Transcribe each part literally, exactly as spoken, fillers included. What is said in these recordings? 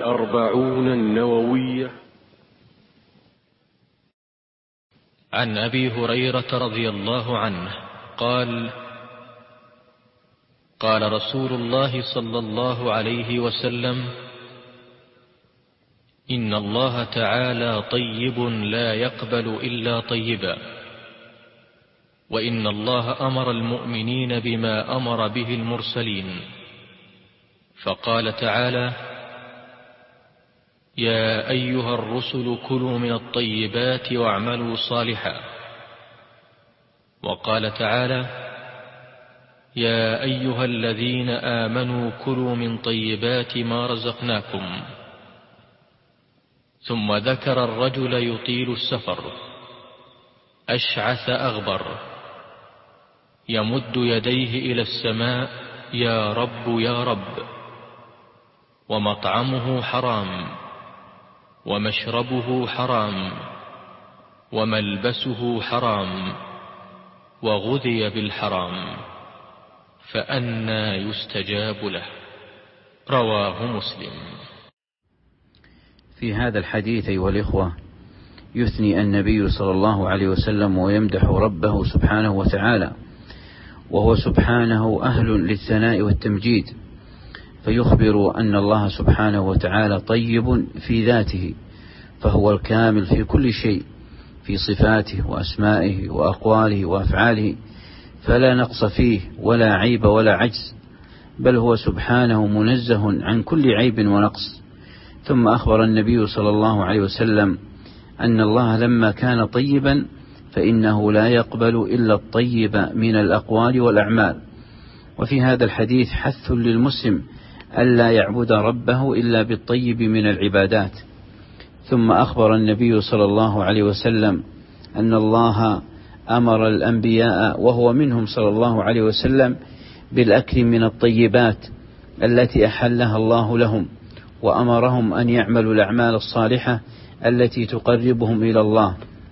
الأربعون النووية. عن أبي هريرة رضي الله عنه قال: قال رسول الله صلى الله عليه وسلم: إن الله تعالى طيب لا يقبل إلا طيبا، وإن الله أمر المؤمنين بما أمر به المرسلين، فقال تعالى: يا أيها الرسل كلوا من الطيبات واعملوا صالحا. وقال تعالى: يا أيها الذين آمنوا كلوا من طيبات ما رزقناكم. ثم ذكر الرجل يطيل السفر أشعث أغبر يمد يديه إلى السماء: يا رب يا رب. ومطعمه حرام، ومشربه حرام، وملبسه حرام، وغذي بالحرام، فأنى يستجاب له. رواه مسلم. في هذا الحديث أيها الإخوة يثني النبي صلى الله عليه وسلم ويمدح ربه سبحانه وتعالى، وهو سبحانه أهل للثناء والتمجيد، فيخبر أن الله سبحانه وتعالى طيب في ذاته، فهو الكامل في كل شيء، في صفاته وأسمائه وأقواله وأفعاله، فلا نقص فيه ولا عيب ولا عجز، بل هو سبحانه منزه عن كل عيب ونقص. ثم أخبر النبي صلى الله عليه وسلم أن الله لما كان طيبا فإنه لا يقبل إلا الطيب من الأقوال والأعمال. وفي هذا الحديث حث للمسلم ألا يعبد ربه إلا بالطيب من العبادات. ثم أخبر النبي صلى الله عليه وسلم أن الله أمر الأنبياء وهو منهم صلى الله عليه وسلم بالأكل من الطيبات التي أحلها الله لهم، وأمرهم أن يعملوا الأعمال الصالحة التي تقربهم إلى الله،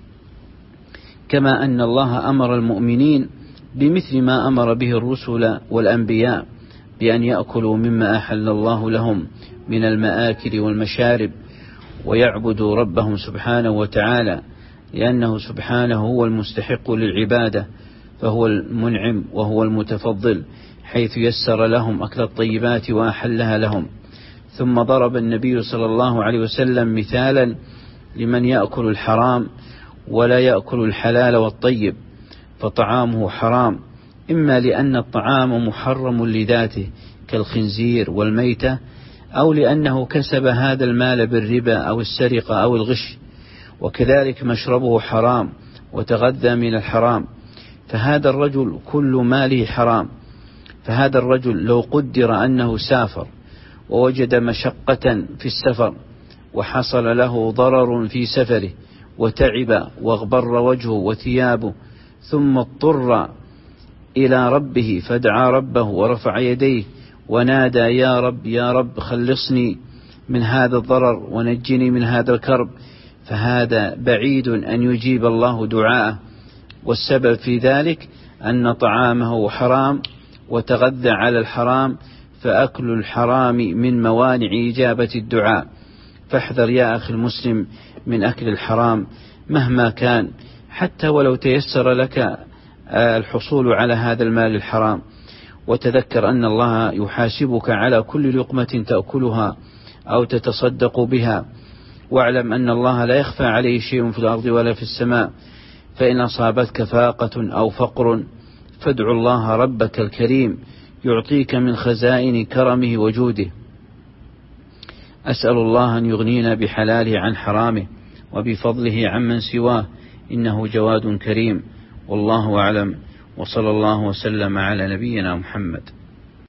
كما أن الله أمر المؤمنين بمثل ما أمر به الرسل والأنبياء، بأن يأكلوا مما أحل الله لهم من المآكل والمشارب، ويعبدوا ربهم سبحانه وتعالى، لأنه سبحانه هو المستحق للعبادة، فهو المنعم وهو المتفضل، حيث يسر لهم أكل الطيبات وأحلها لهم. ثم ضرب النبي صلى الله عليه وسلم مثالا لمن يأكل الحرام ولا يأكل الحلال والطيب، فطعامه حرام، إما لأن الطعام محرم لذاته كالخنزير والميتة، أو لأنه كسب هذا المال بالربا أو السرقة أو الغش، وكذلك مشربه حرام وتغذى من الحرام، فهذا الرجل كل ماله حرام. فهذا الرجل لو قدر أنه سافر ووجد مشقة في السفر وحصل له ضرر في سفره وتعب واغبر وجهه وثيابه، ثم اضطر إلى ربه فدعا ربه ورفع يديه ونادى: يا رب يا رب خلصني من هذا الضرر ونجني من هذا الكرب، فهذا بعيد أن يجيب الله دعاءه. والسبب في ذلك أن طعامه حرام وتغذى على الحرام، فأكل الحرام من موانع إجابة الدعاء. فاحذر يا أخي المسلم من أكل الحرام مهما كان، حتى ولو تيسر لك الحصول على هذا المال الحرام. وتذكر أن الله يحاسبك على كل لقمة تأكلها أو تتصدق بها، واعلم أن الله لا يخفى عليه شيء في الأرض ولا في السماء. فإن أصابتك فاقة أو فقر فادع الله ربك الكريم يعطيك من خزائن كرمه وجوده. أسأل الله أن يغنينا بحلاله عن حرامه وبفضله عمن سواه، إنه جواد كريم. والله أعلم، وصلى الله وسلم على نبينا محمد.